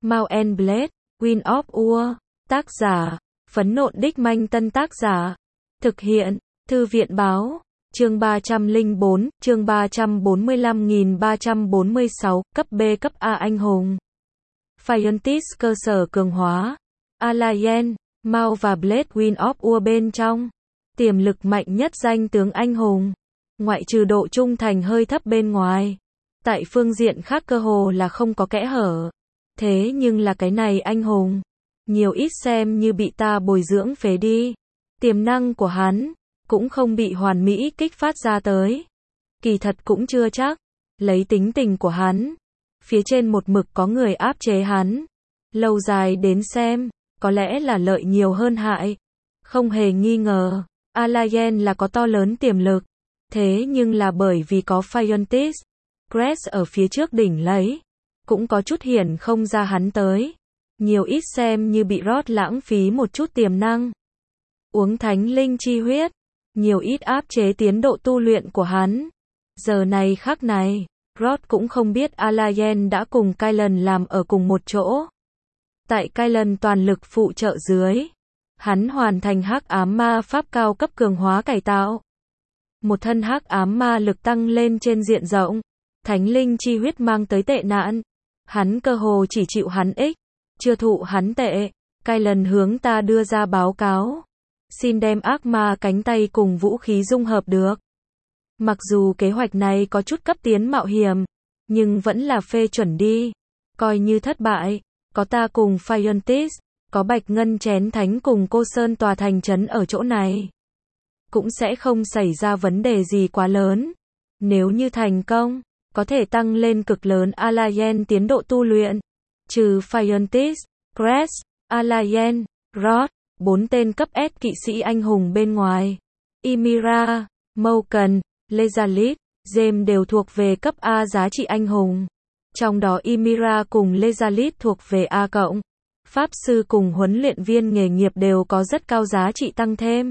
Mount and Blade, Wind of War. Tác giả, Phấn Nộn Đích Manh. Tân tác giả, thực hiện, Thư viện Báo. Chương 304, chương 345.346, cấp B cấp A anh hùng. Fiontis cơ sở cường hóa. Alliance, Mount và Blade Wind of War bên trong. Tiềm lực mạnh nhất danh tướng anh hùng. Ngoại trừ độ trung thành hơi thấp bên ngoài. Tại phương diện khác cơ hồ là không có kẽ hở. Thế nhưng là cái này anh hùng. Nhiều ít xem như bị ta bồi dưỡng phế đi. Tiềm năng của hắn cũng không bị hoàn mỹ kích phát ra tới. Kỳ thật cũng chưa chắc. Lấy tính tình của hắn, phía trên một mực có người áp chế hắn. Lâu dài đến xem, có lẽ là lợi nhiều hơn hại. Không hề nghi ngờ, Alliance là có to lớn tiềm lực. Thế nhưng là bởi vì có Fiontis, Crest ở phía trước đỉnh lấy, cũng có chút hiển không ra hắn tới. Nhiều ít xem như bị Rod lãng phí một chút tiềm năng. Uống thánh linh chi huyết, nhiều ít áp chế tiến độ tu luyện của hắn. Giờ này khắc này, Rod cũng không biết Alliance đã cùng Kylan làm ở cùng một chỗ. Tại Kylan toàn lực phụ trợ dưới, hắn hoàn thành hắc ám ma pháp cao cấp cường hóa cải tạo. Một thân hắc ám ma lực tăng lên trên diện rộng. Thánh linh chi huyết mang tới tệ nạn. Hắn cơ hồ chỉ chịu hắn ích, chưa thụ hắn tệ. Kylan hướng ta đưa ra báo cáo. Xin đem ác ma cánh tay cùng vũ khí dung hợp được. Mặc dù kế hoạch này có chút cấp tiến mạo hiểm, nhưng vẫn là phê chuẩn đi. Coi như thất bại, có ta cùng Fiontis, có Bạch Ngân Chén Thánh cùng Cô Sơn tòa thành trấn ở chỗ này. Cũng sẽ không xảy ra vấn đề gì quá lớn. Nếu như thành công, có thể tăng lên cực lớn Alliance tiến độ tu luyện. Trừ Fiontis, Crest, Alliance, Rod, 4 tên cấp S kỵ sĩ anh hùng bên ngoài. Ymira, Morgan, Lezalit, James đều thuộc về cấp A giá trị anh hùng. Trong đó Ymira cùng Lezalit thuộc về A+. Pháp sư cùng huấn luyện viên nghề nghiệp đều có rất cao giá trị tăng thêm.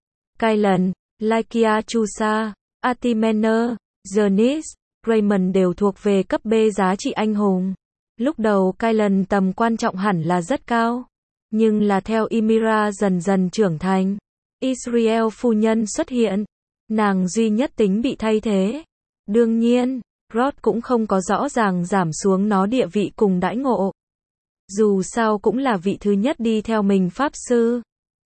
Kylan, Lykia Chusa, Artimener, Janice, Raymond đều thuộc về cấp B giá trị anh hùng. Lúc đầu Kylan tầm quan trọng hẳn là rất cao. Nhưng là theo Ymira dần dần trưởng thành, Israel phu nhân xuất hiện, nàng duy nhất tính bị thay thế. Đương nhiên, Rod cũng không có rõ ràng giảm xuống nó địa vị cùng đãi ngộ. Dù sao cũng là vị thứ nhất đi theo mình pháp sư.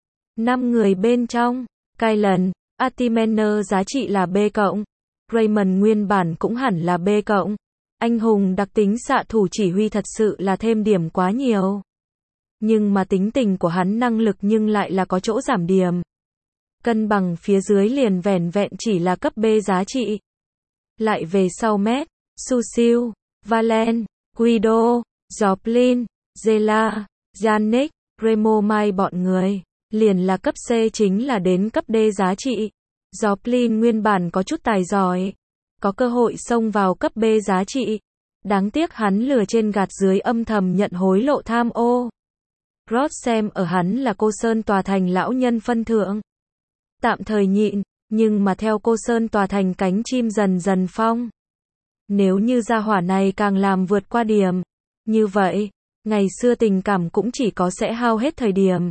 5 người bên trong, Kylan, Artimener giá trị là B+, Raymond nguyên bản cũng hẳn là B+. Anh hùng đặc tính xạ thủ chỉ huy thật sự là thêm điểm quá nhiều. Nhưng mà tính tình của hắn năng lực nhưng lại là có chỗ giảm điểm. Cân bằng phía dưới liền vẻn vẹn chỉ là cấp B giá trị. Lại về sau Matt, Susil, Valen, Guido, Joplin, Zela, Yannick, Remo Mai bọn người, liền là cấp C chính là đến cấp D giá trị. Joplin nguyên bản có chút tài giỏi, có cơ hội xông vào cấp B giá trị. Đáng tiếc hắn lừa trên gạt dưới âm thầm nhận hối lộ tham ô. Rod xem ở hắn là Cô Sơn tòa thành lão nhân phân thượng. Tạm thời nhịn, nhưng mà theo Cô Sơn tòa thành cánh chim dần dần phong. Nếu như gia hỏa này càng làm vượt qua điểm, như vậy, ngày xưa tình cảm cũng chỉ có sẽ hao hết thời điểm.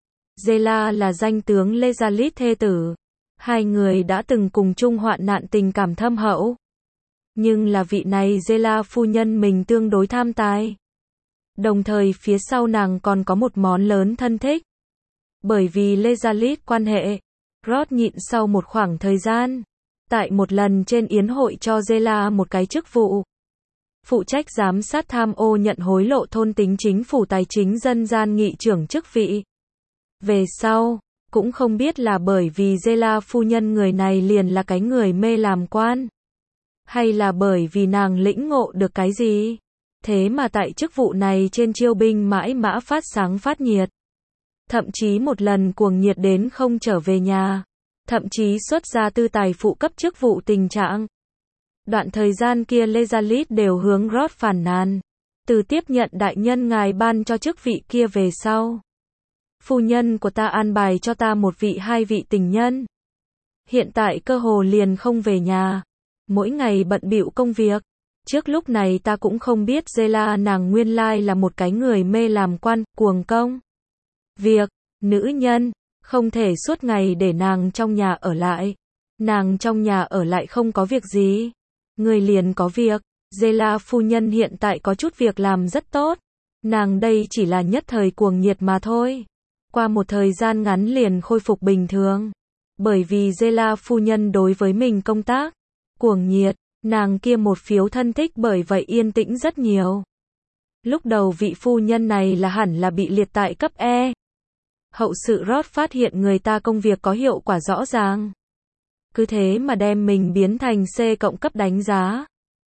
Zela là danh tướng Lezalit thê tử. Hai người đã từng cùng chung hoạn nạn tình cảm thâm hậu. Nhưng là vị này Zela phu nhân mình tương đối tham tài. Đồng thời phía sau nàng còn có một món lớn thân thích. Bởi vì Lezalit quan hệ, Rod nhịn sau một khoảng thời gian. Tại một lần trên yến hội cho Zela một cái chức vụ. Phụ trách giám sát tham ô nhận hối lộ thôn tính chính phủ tài chính dân gian nghị trưởng chức vị. Về sau, cũng không biết là bởi vì Zela phu nhân người này liền là cái người mê làm quan. Hay là bởi vì nàng lĩnh ngộ được cái gì. Thế mà tại chức vụ này trên chiêu binh mãi mã phát sáng phát nhiệt. Thậm chí một lần cuồng nhiệt đến không trở về nhà. Thậm chí xuất ra tư tài phụ cấp chức vụ tình trạng. Đoạn thời gian kia Lezalit đều hướng Rod phản nàn. Từ tiếp nhận đại nhân ngài ban cho chức vị kia về sau. Phu nhân của ta an bài cho ta một vị hai vị tình nhân. Hiện tại cơ hồ liền không về nhà. Mỗi ngày bận bịu công việc. Trước lúc này ta cũng không biết Zela nàng nguyên lai là một cái người mê làm quan, cuồng công. Việc, nữ nhân, không thể suốt ngày để nàng trong nhà ở lại. Nàng trong nhà ở lại không có việc gì. Người liền có việc. Zela phu nhân hiện tại có chút việc làm rất tốt. Nàng đây chỉ là nhất thời cuồng nhiệt mà thôi. Qua một thời gian ngắn liền khôi phục bình thường. Bởi vì Zela phu nhân đối với mình công tác cuồng nhiệt, nàng kia một phiếu thân thích bởi vậy yên tĩnh rất nhiều. Lúc đầu vị phu nhân này là hẳn là bị liệt tại cấp E. Hậu sự Rod phát hiện người ta công việc có hiệu quả rõ ràng. Cứ thế mà đem mình biến thành C cộng cấp đánh giá.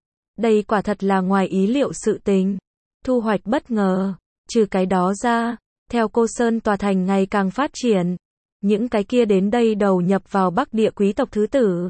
Đây quả thật là ngoài ý liệu sự tình. Thu hoạch bất ngờ. Trừ cái đó ra, theo cô Sơn tòa thành ngày càng phát triển, những cái kia đến đây đầu nhập vào Bắc địa quý tộc thứ tử.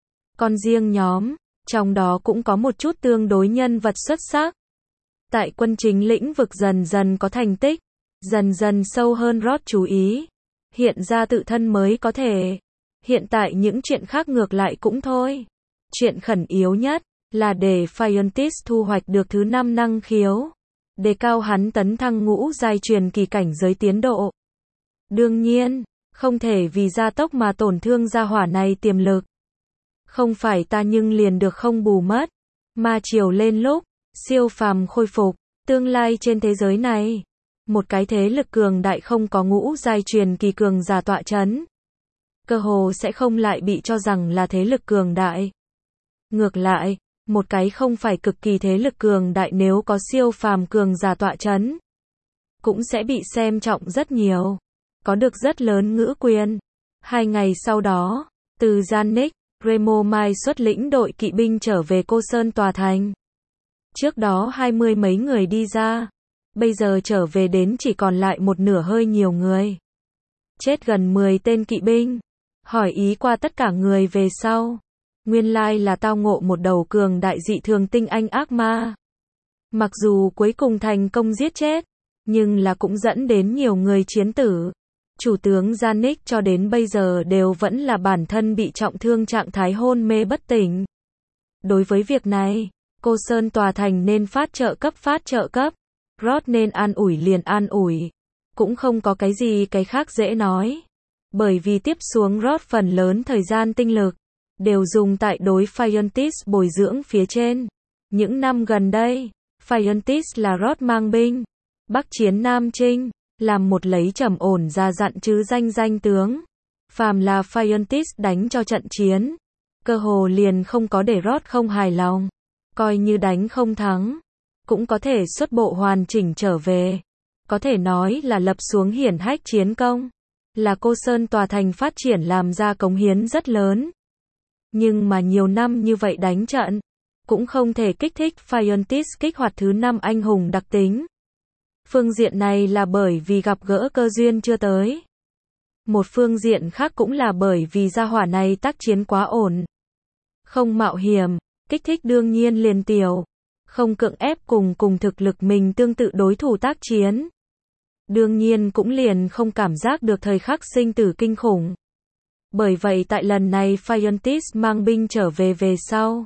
Còn riêng nhóm, trong đó cũng có một chút tương đối nhân vật xuất sắc. Tại quân chính lĩnh vực dần dần có thành tích, dần dần sâu hơn Rod chú ý. Hiện ra tự thân mới có thể. Hiện tại những chuyện khác ngược lại cũng thôi. Chuyện khẩn yếu nhất là để Phiontis thu hoạch được thứ 5 năng khiếu. Đề cao hắn tấn thăng ngũ giai truyền kỳ cảnh giới tiến độ. Đương nhiên, không thể vì gia tốc mà tổn thương gia hỏa này tiềm lực. Không phải ta nhưng liền được không bù mất. Mà chiều lên lúc, siêu phàm khôi phục, tương lai trên thế giới này. Một cái thế lực cường đại không có ngũ giai truyền kỳ cường giả tọa chấn. Cơ hồ sẽ không lại bị cho rằng là thế lực cường đại. Ngược lại, một cái không phải cực kỳ thế lực cường đại nếu có siêu phàm cường giả tọa chấn, cũng sẽ bị xem trọng rất nhiều. Có được rất lớn ngữ quyền. 2 ngày sau đó, từ Giannick, Remo Mai xuất lĩnh đội kỵ binh trở về Cô Sơn tòa thành. Trước đó 20 mấy người đi ra. Bây giờ trở về đến chỉ còn lại một nửa hơi nhiều người. Chết gần 10 tên kỵ binh. Hỏi ý qua tất cả người về sau. Nguyên lai là tao ngộ một đầu cường đại dị thường tinh anh ác ma. Mặc dù cuối cùng thành công giết chết, nhưng là cũng dẫn đến nhiều người chiến tử. Chủ tướng Giannick cho đến bây giờ đều vẫn là bản thân bị trọng thương trạng thái hôn mê bất tỉnh. Đối với việc này, Cô Sơn tòa thành nên phát trợ cấp. Rod nên an ủi liền an ủi. Cũng không có cái gì cái khác dễ nói. Bởi vì tiếp xuống Rod phần lớn thời gian tinh lực đều dùng tại đối Phiontis bồi dưỡng phía trên. Những năm gần đây, Phiontis là Rod mang binh Bắc chiến Nam chinh, làm một lấy trầm ổn ra dặn chứ danh tướng. Phàm là Phiontis đánh cho trận chiến, cơ hồ liền không có để Rod không hài lòng. Coi như đánh không thắng, cũng có thể xuất bộ hoàn chỉnh trở về. Có thể nói là lập xuống hiển hách chiến công. Là Cô Sơn tòa thành phát triển làm ra cống hiến rất lớn. Nhưng mà nhiều năm như vậy đánh trận, cũng không thể kích thích Phiontis kích hoạt thứ 5 anh hùng đặc tính. Phương diện này là bởi vì gặp gỡ cơ duyên chưa tới. Một phương diện khác cũng là bởi vì gia hỏa này tác chiến quá ổn. Không mạo hiểm, kích thích đương nhiên liền tiểu. Không cưỡng ép cùng thực lực mình tương tự đối thủ tác chiến. Đương nhiên cũng liền không cảm giác được thời khắc sinh tử kinh khủng. Bởi vậy tại lần này Phiontis mang binh trở về sau,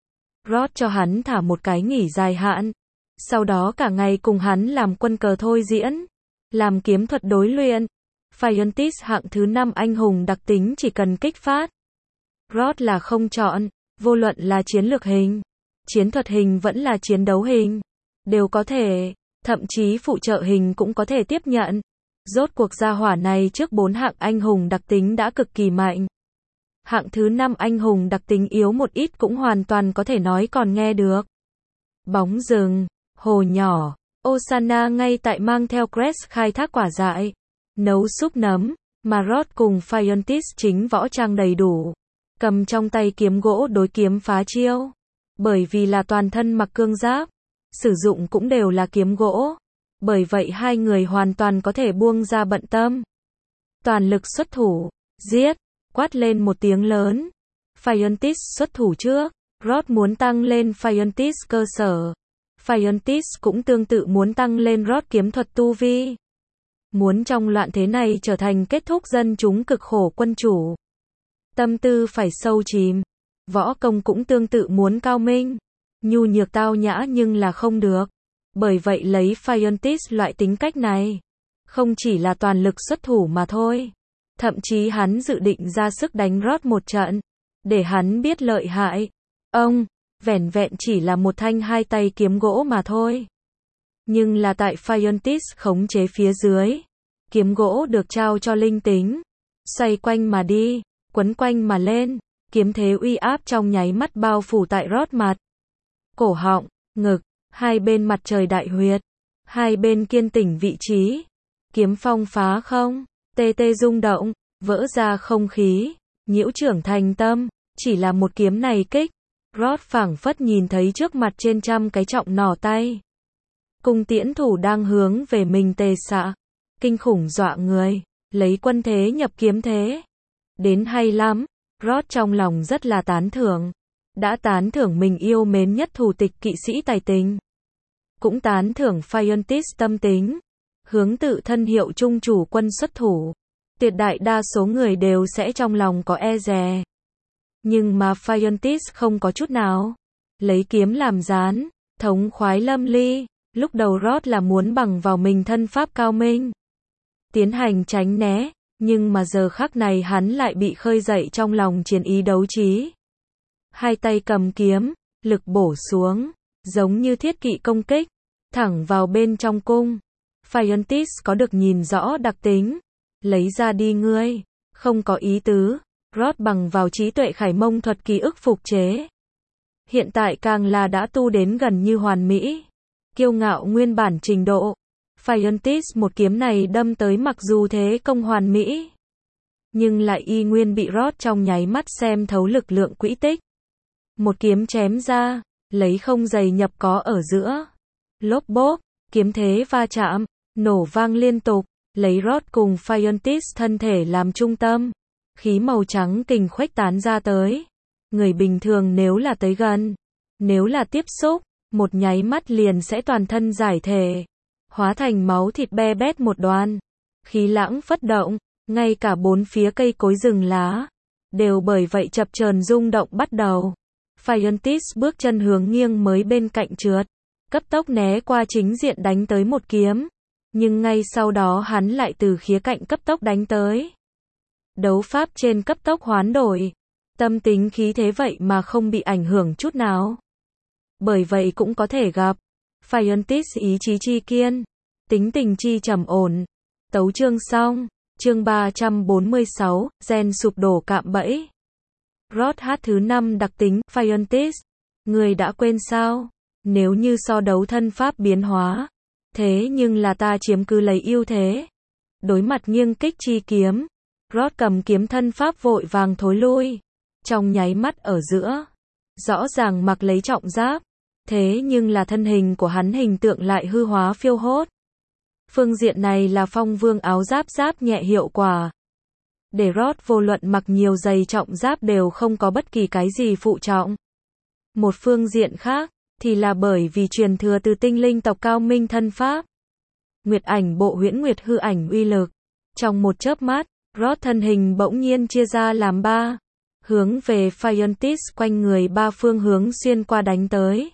Rod cho hắn thả một cái nghỉ dài hạn. Sau đó cả ngày cùng hắn làm quân cờ thôi diễn, làm kiếm thuật đối luyện. Phiontis hạng thứ 5 anh hùng đặc tính chỉ cần kích phát. Rod là không chọn, vô luận là chiến lược hình, chiến thuật hình vẫn là chiến đấu hình, đều có thể, thậm chí phụ trợ hình cũng có thể tiếp nhận. Rốt cuộc gia hỏa này trước 4 hạng anh hùng đặc tính đã cực kỳ mạnh. Hạng thứ 5 anh hùng đặc tính yếu một ít cũng hoàn toàn có thể nói còn nghe được. Bóng rừng, hồ nhỏ, Osana ngay tại mang theo Crest khai thác quả dại, nấu súp nấm, mà Rod cùng Phiontis chính võ trang đầy đủ. Cầm trong tay kiếm gỗ đối kiếm phá chiêu. Bởi vì là toàn thân mặc cương giáp, sử dụng cũng đều là kiếm gỗ. Bởi vậy hai người hoàn toàn có thể buông ra bận tâm. Toàn lực xuất thủ, giết, quát lên một tiếng lớn. Phiontis xuất thủ trước, Rod muốn tăng lên Phiontis cơ sở. Phiontis cũng tương tự muốn tăng lên Rod kiếm thuật tu vi. Muốn trong loạn thế này trở thành kết thúc dân chúng cực khổ quân chủ. Tâm tư phải sâu chìm. Võ công cũng tương tự muốn cao minh. Nhu nhược tao nhã nhưng là không được. Bởi vậy lấy Fiontis loại tính cách này, không chỉ là toàn lực xuất thủ mà thôi. Thậm chí hắn dự định ra sức đánh Rod một trận, để hắn biết lợi hại. Ông, vẻn vẹn chỉ là một thanh hai tay kiếm gỗ mà thôi. Nhưng là tại Fiontis khống chế phía dưới, kiếm gỗ được trao cho linh tính, xoay quanh mà đi, quấn quanh mà lên, kiếm thế uy áp trong nháy mắt bao phủ tại Rod mặt, cổ họng, ngực, hai bên mặt trời đại huyệt, hai bên kiên tỉnh vị trí. Kiếm phong phá không, tê tê rung động, vỡ ra không khí, nhiễu trưởng thành tâm, chỉ là một kiếm này kích. Rod phảng phất nhìn thấy trước mặt trên trăm cái trọng nỏ tay. Cung tiễn thủ đang hướng về mình tề xạ. Kinh khủng dọa người, lấy quân thế nhập kiếm thế. Đến hay lắm, Rod trong lòng rất là tán thưởng. Đã tán thưởng mình yêu mến nhất thủ tịch kỵ sĩ tài tình. Cũng tán thưởng Fiontis tâm tính. Hướng tự thân hiệu trung chủ quân xuất thủ. Tuyệt đại đa số người đều sẽ trong lòng có e dè. Nhưng mà Fiontis không có chút nào. Lấy kiếm làm gián, thống khoái lâm ly. Lúc đầu Rod là muốn bằng vào mình thân pháp cao minh, tiến hành tránh né, nhưng mà giờ khắc này hắn lại bị khơi dậy trong lòng chiến ý đấu trí. Hai tay cầm kiếm, lực bổ xuống, giống như thiết kỵ công kích, thẳng vào bên trong cung. Fiontis có được nhìn rõ đặc tính, lấy ra đi ngươi, không có ý tứ. Rod bằng vào trí tuệ khải mông thuật ký ức phục chế. Hiện tại càng là đã tu đến gần như hoàn mỹ. Kiêu ngạo nguyên bản trình độ. Fiontis một kiếm này đâm tới mặc dù thế công hoàn mỹ, nhưng lại y nguyên bị Rod trong nháy mắt xem thấu lực lượng quỹ tích. Một kiếm chém ra, lấy không dày nhập có ở giữa. Lốp bốp, kiếm thế va chạm, nổ vang liên tục, lấy Rod cùng Fiontis thân thể làm trung tâm. Khí màu trắng kình khuếch tán ra tới. Người bình thường nếu là tới gần, nếu là tiếp xúc, một nháy mắt liền sẽ toàn thân giải thể, hóa thành máu thịt be bét một đoàn. Khí lãng phất động, ngay cả bốn phía cây cối rừng lá, đều bởi vậy chập chờn rung động bắt đầu. Fiontis bước chân hướng nghiêng mới bên cạnh trượt, cấp tốc né qua chính diện đánh tới một kiếm. Nhưng ngay sau đó hắn lại từ khía cạnh cấp tốc đánh tới. Đấu pháp trên cấp tốc hoán đổi, tâm tính khí thế vậy mà không bị ảnh hưởng chút nào. Bởi vậy cũng có thể gặp Fiontis ý chí chi kiên, tính tình chi trầm ổn. Tấu chương xong, chương 346, gen sụp đổ cạm bẫy. Rod hát thứ 5 đặc tính Fiontis, người đã quên sao? Nếu như so đấu thân pháp biến hóa, thế nhưng là ta chiếm cứ lấy ưu thế. Đối mặt nghiêng kích chi kiếm, Rod cầm kiếm thân pháp vội vàng thối lui. Trong nháy mắt ở giữa, rõ ràng mặc lấy trọng giáp, thế nhưng là thân hình của hắn hình tượng lại hư hóa phiêu hốt. Phương diện này là phong vương áo giáp giáp nhẹ hiệu quả. Để Rod vô luận mặc nhiều giày trọng giáp đều không có bất kỳ cái gì phụ trọng. Một phương diện khác, thì là bởi vì truyền thừa từ tinh linh tộc cao minh thân pháp. Nguyệt ảnh bộ huyễn nguyệt hư ảnh uy lực. Trong một chớp mắt, Rod thân hình bỗng nhiên chia ra làm ba, hướng về Fiontis quanh người ba phương hướng xuyên qua đánh tới.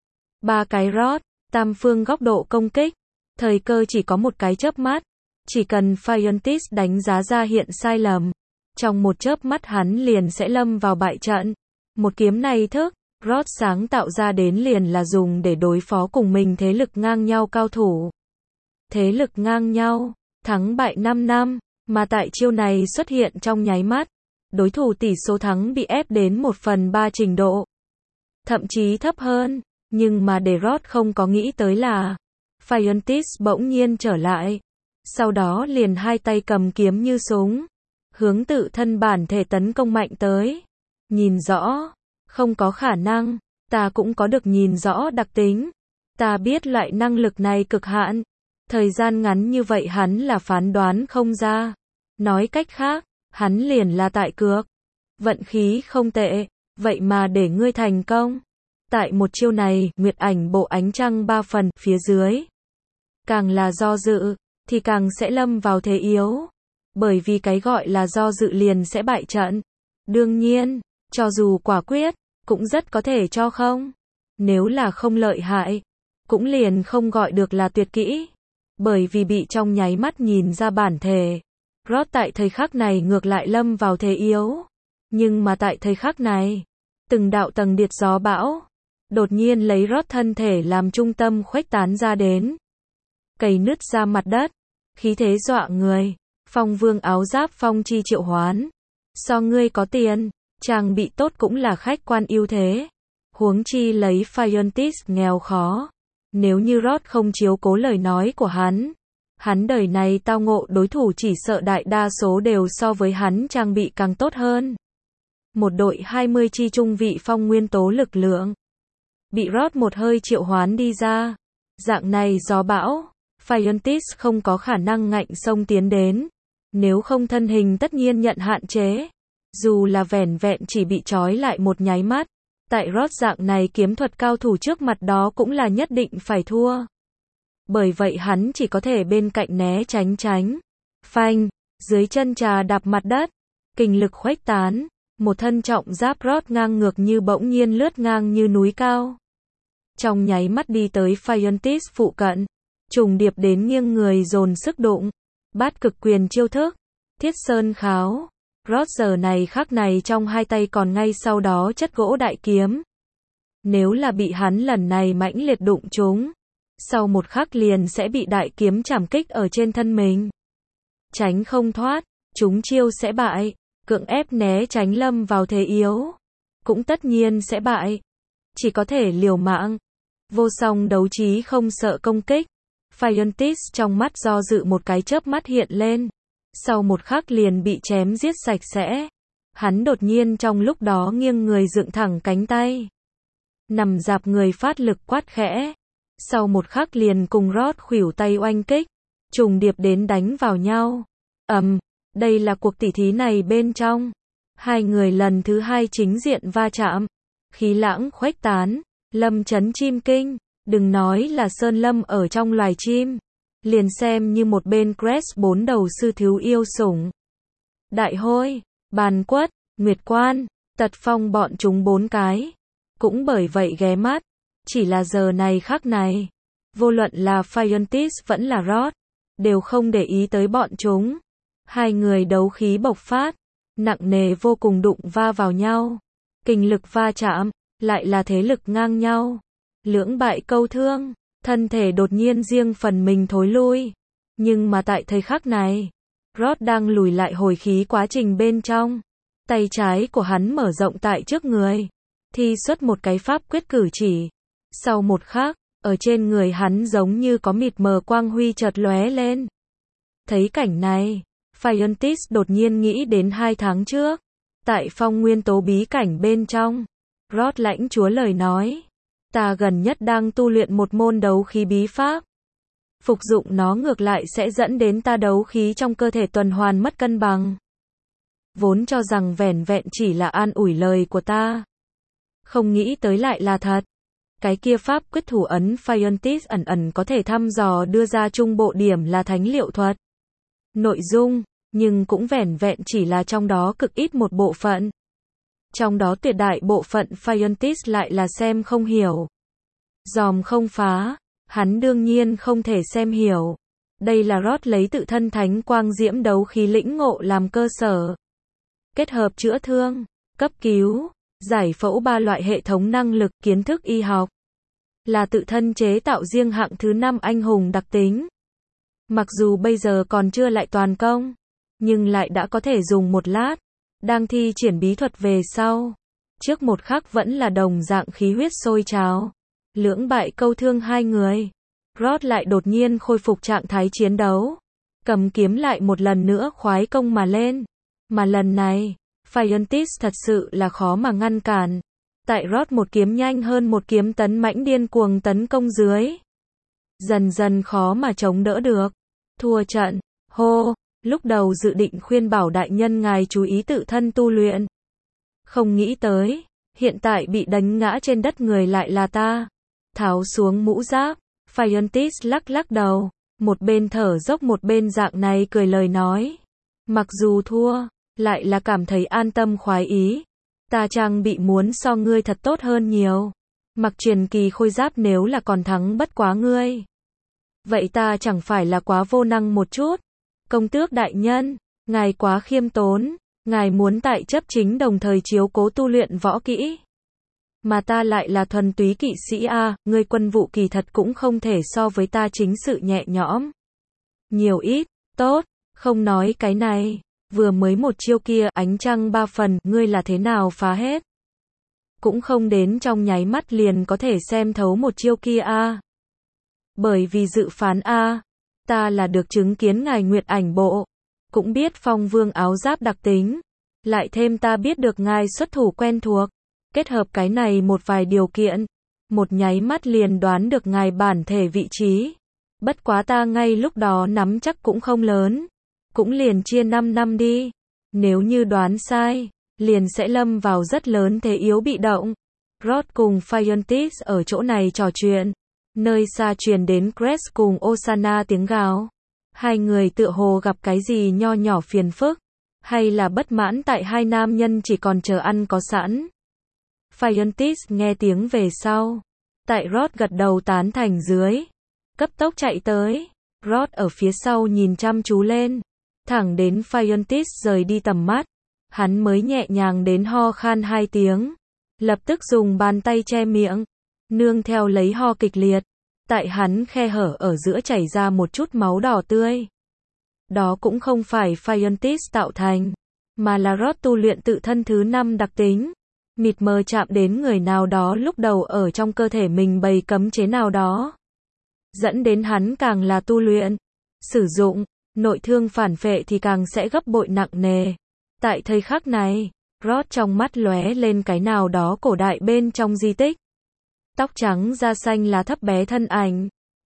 Ba cái Rod, tam phương góc độ công kích, thời cơ chỉ có một cái chớp mắt, chỉ cần Fiontis đánh giá ra hiện sai lầm, trong một chớp mắt hắn liền sẽ lâm vào bại trận. Một kiếm này thức, Rod sáng tạo ra đến liền là dùng để đối phó cùng mình thế lực ngang nhau cao thủ. Thế lực ngang nhau, thắng bại 5 năm, mà tại chiêu này xuất hiện trong nháy mắt, đối thủ tỷ số thắng bị ép đến 1/3 trình độ. Thậm chí thấp hơn, nhưng mà để Rod không có nghĩ tới là, Fiontis bỗng nhiên trở lại. Sau đó liền hai tay cầm kiếm như súng, hướng tự thân bản thể tấn công mạnh tới. Nhìn rõ, không có khả năng, ta cũng có được nhìn rõ đặc tính. Ta biết loại năng lực này cực hạn. Thời gian ngắn như vậy hắn là phán đoán không ra. Nói cách khác, hắn liền là tại cược. Vận khí không tệ, vậy mà để ngươi thành công. Tại một chiêu này, nguyệt ảnh bộ ánh trăng 3 phần, phía dưới. Càng là do dự, thì càng sẽ lâm vào thế yếu. Bởi vì cái gọi là do dự liền sẽ bại trận. Đương nhiên, cho dù quả quyết, cũng rất có thể cho không. Nếu là không lợi hại, cũng liền không gọi được là tuyệt kỹ. Bởi vì bị trong nháy mắt nhìn ra bản thể. Rod tại thời khắc này ngược lại lâm vào thế yếu. Nhưng mà tại thời khắc này, từng đạo tầng điện gió bão, đột nhiên lấy Rod thân thể làm trung tâm khuếch tán ra đến. Cày nứt ra mặt đất, khí thế dọa người. Phong vương áo giáp phong chi triệu hoán. So ngươi có tiền, trang bị tốt cũng là khách quan ưu thế. Huống chi lấy Phiontis nghèo khó. Nếu như Rod không chiếu cố lời nói của hắn đời này tao ngộ đối thủ chỉ sợ đại đa số đều so với hắn trang bị càng tốt hơn. Một đội 20 chi trung vị phong nguyên tố lực lượng. Bị Rod một hơi triệu hoán đi ra. Dạng này gió bão, Phiontis không có khả năng ngạnh xông tiến đến. Nếu không thân hình tất nhiên nhận hạn chế. Dù là vẻn vẹn chỉ bị trói lại một nháy mắt. Tại Rod dạng này kiếm thuật cao thủ trước mặt đó cũng là nhất định phải thua. Bởi vậy hắn chỉ có thể bên cạnh né tránh. Phanh, dưới chân trà đạp mặt đất. Kình lực khuếch tán. Một thân trọng giáp Rod ngang ngược như bỗng nhiên lướt ngang như núi cao. Trong nháy mắt đi tới Phiontis phụ cận. Trùng điệp đến nghiêng người dồn sức đụng. Bát cực quyền chiêu thức. Thiết sơn kháo. Rod giờ này khắc này trong hai tay còn ngay sau đó chất gỗ đại kiếm. Nếu là bị hắn lần này mãnh liệt đụng trúng, sau một khắc liền sẽ bị đại kiếm chảm kích ở trên thân mình. Tránh không thoát, chúng chiêu sẽ bại, cưỡng ép né tránh lâm vào thế yếu, cũng tất nhiên sẽ bại. Chỉ có thể liều mạng. Vô song đấu trí không sợ công kích. Phiontis trong mắt do dự một cái chớp mắt hiện lên. Sau một khắc liền bị chém giết sạch sẽ. Hắn đột nhiên trong lúc đó nghiêng người dựng thẳng cánh tay. Nằm dạp người phát lực quát khẽ. Sau một khắc liền cùng Rod khuỷu tay oanh kích. Trùng điệp đến đánh vào nhau. Đây là cuộc tỉ thí này bên trong. Hai người lần thứ hai chính diện va chạm. Khí lãng khuếch tán. Lâm chấn chim kinh. Đừng nói là sơn lâm ở trong loài chim. Liền xem như một bên Crest 4 đầu sư thiếu yêu sủng. Đại hôi, bàn quất, nguyệt quan, tật phong bọn chúng 4 cái. Cũng bởi vậy ghé mắt. Chỉ là giờ này khắc này. Vô luận là Phiontis vẫn là Rod. Đều không để ý tới bọn chúng. Hai người đấu khí bộc phát. Nặng nề vô cùng đụng va vào nhau. Kình lực va chạm. Lại là thế lực ngang nhau. Lưỡng bại câu thương. Thân thể đột nhiên riêng phần mình thối lui. Nhưng mà tại thời khắc này, Rod đang lùi lại hồi khí quá trình bên trong. Tay trái của hắn mở rộng tại trước người. Thi xuất một cái pháp quyết cử chỉ. Sau một khắc, ở trên người hắn giống như có mịt mờ quang huy chợt lóe lên. Thấy cảnh này, Phiontis đột nhiên nghĩ đến 2 tháng trước. Tại phong nguyên tố bí cảnh bên trong, Rod lãnh chúa lời nói. Ta gần nhất đang tu luyện một môn đấu khí bí pháp. Phục dụng nó ngược lại sẽ dẫn đến ta đấu khí trong cơ thể tuần hoàn mất cân bằng. Vốn cho rằng vẻn vẹn chỉ là an ủi lời của ta. Không nghĩ tới lại là thật. Cái kia pháp quyết thủ ấn Phiontis ẩn có thể thăm dò đưa ra trung bộ điểm là thánh liệu thuật. Nội dung, nhưng cũng vẻn vẹn chỉ là trong đó cực ít một bộ phận. Trong đó tuyệt đại bộ phận Phiontis lại là xem không hiểu. Dòm không phá, hắn đương nhiên không thể xem hiểu. Đây là Rod lấy tự thân thánh quang diễm đấu khí lĩnh ngộ làm cơ sở. Kết hợp chữa thương, cấp cứu, giải phẫu 3 loại hệ thống năng lực kiến thức y học. Là tự thân chế tạo riêng hạng thứ 5 anh hùng đặc tính. Mặc dù bây giờ còn chưa lại toàn công, nhưng lại đã có thể dùng một lát. Đang thi triển bí thuật về sau. Trước một khắc vẫn là đồng dạng khí huyết sôi trào. Lưỡng bại câu thương hai người. Rod lại đột nhiên khôi phục trạng thái chiến đấu. Cầm kiếm lại một lần nữa khoái công mà lên. Mà lần này, Phiontis thật sự là khó mà ngăn cản. Tại Rod một kiếm nhanh hơn một kiếm tấn mãnh điên cuồng tấn công dưới. Dần dần khó mà chống đỡ được. Thua trận. Hô. Lúc đầu dự định khuyên bảo đại nhân ngài chú ý tự thân tu luyện. Không nghĩ tới, hiện tại bị đánh ngã trên đất người lại là ta. Tháo xuống mũ giáp, Phiontis lắc đầu, một bên thở dốc một bên dạng này cười lời nói. Mặc dù thua, lại là cảm thấy an tâm khoái ý. Ta trang bị muốn so ngươi thật tốt hơn nhiều. Mặc truyền kỳ khôi giáp nếu là còn thắng bất quá ngươi. Vậy ta chẳng phải là quá vô năng một chút. Công tước đại nhân, ngài quá khiêm tốn, ngài muốn tại chấp chính đồng thời chiếu cố tu luyện võ kỹ. Mà ta lại là thuần túy kỵ sĩ a, ngươi quân vụ kỳ thật cũng không thể so với ta chính sự nhẹ nhõm. Nhiều ít, tốt, không nói cái này, vừa mới một chiêu kia, ánh trăng 3 phần, ngươi là thế nào phá hết? Cũng không đến trong nháy mắt liền có thể xem thấu một chiêu kia a. Bởi vì dự phán a, ta là được chứng kiến ngài Nguyệt Ảnh Bộ, cũng biết Phong Vương áo giáp đặc tính, lại thêm ta biết được ngài xuất thủ quen thuộc, kết hợp cái này một vài điều kiện, một nháy mắt liền đoán được ngài bản thể vị trí. Bất quá ta ngay lúc đó nắm chắc cũng không lớn, cũng liền chia 5 năm đi. Nếu như đoán sai, liền sẽ lâm vào rất lớn thế yếu bị động. Rod cùng Phiontis ở chỗ này trò chuyện, nơi xa truyền đến Cress cùng Osana tiếng gào. Hai người tựa hồ gặp cái gì nho nhỏ phiền phức, hay là bất mãn tại hai nam nhân chỉ còn chờ ăn có sẵn. Phiontis nghe tiếng về sau, tại Rod gật đầu tán thành dưới, cấp tốc chạy tới. Rod ở phía sau nhìn chăm chú lên, thẳng đến Phiontis rời đi tầm mắt, hắn mới nhẹ nhàng đến ho khan 2 tiếng, lập tức dùng bàn tay che miệng, nương theo lấy ho kịch liệt, tại hắn khe hở ở giữa chảy ra một chút máu đỏ tươi. Đó cũng không phải Phiontis tạo thành, mà là Rod tu luyện tự thân thứ 5 đặc tính, mịt mờ chạm đến người nào đó lúc đầu ở trong cơ thể mình bày cấm chế nào đó, dẫn đến hắn càng là tu luyện, sử dụng, nội thương phản phệ thì càng sẽ gấp bội nặng nề. Tại thời khắc này, Rod trong mắt lóe lên cái nào đó cổ đại bên trong di tích. Tóc trắng da xanh lá thấp bé thân ảnh.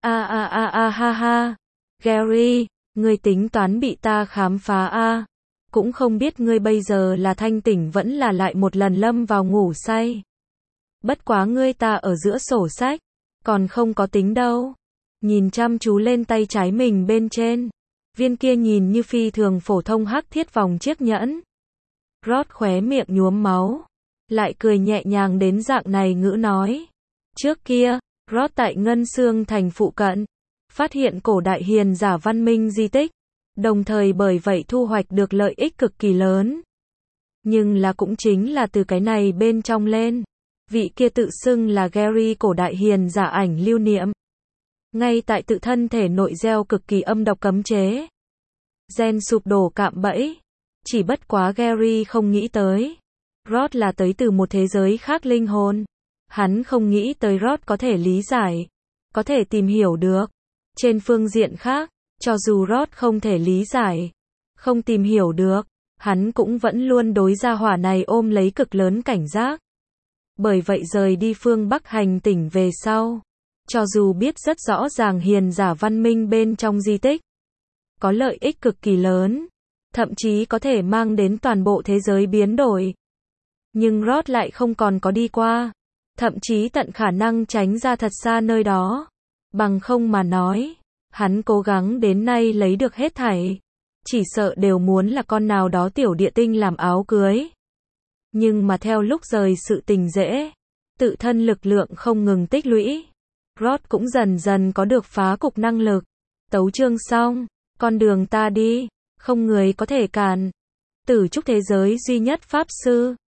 Ha ha. Gary, ngươi tính toán bị ta khám phá a? Cũng không biết ngươi bây giờ là thanh tỉnh vẫn là lại một lần lâm vào ngủ say. Bất quá ngươi ta ở giữa sổ sách, còn không có tính đâu. Nhìn chăm chú lên tay trái mình bên trên, viên kia nhìn như phi thường phổ thông hắc thiết vòng chiếc nhẫn. Rod khóe miệng nhuốm máu, lại cười nhẹ nhàng đến dạng này ngữ nói. Trước kia, Rod tại Ngân Xương Thành phụ cận, phát hiện cổ đại hiền giả văn minh di tích, đồng thời bởi vậy thu hoạch được lợi ích cực kỳ lớn. Nhưng là cũng chính là từ cái này bên trong lên, vị kia tự xưng là Gary cổ đại hiền giả ảnh lưu niệm. Ngay tại tự thân thể nội gieo cực kỳ âm độc cấm chế. Gen sụp đổ cạm bẫy. Chỉ bất quá Gary không nghĩ tới. Rod là tới từ một thế giới khác linh hồn. Hắn không nghĩ tới Rod có thể lý giải, có thể tìm hiểu được. Trên phương diện khác, cho dù Rod không thể lý giải, không tìm hiểu được, hắn cũng vẫn luôn đối gia hỏa này ôm lấy cực lớn cảnh giác. Bởi vậy rời đi phương Bắc hành tỉnh về sau, cho dù biết rất rõ ràng hiền giả văn minh bên trong di tích có lợi ích cực kỳ lớn, thậm chí có thể mang đến toàn bộ thế giới biến đổi, nhưng Rod lại không còn có đi qua, thậm chí tận khả năng tránh ra thật xa nơi đó. Bằng không mà nói, hắn cố gắng đến nay lấy được hết thảy, chỉ sợ đều muốn là con nào đó tiểu địa tinh làm áo cưới. Nhưng mà theo lúc rời sự tình dễ, tự thân lực lượng không ngừng tích lũy, Rod cũng dần dần có được phá cục năng lực. Tấu chương xong, con đường ta đi, không người có thể cản. Tử trúc thế giới duy nhất pháp sư.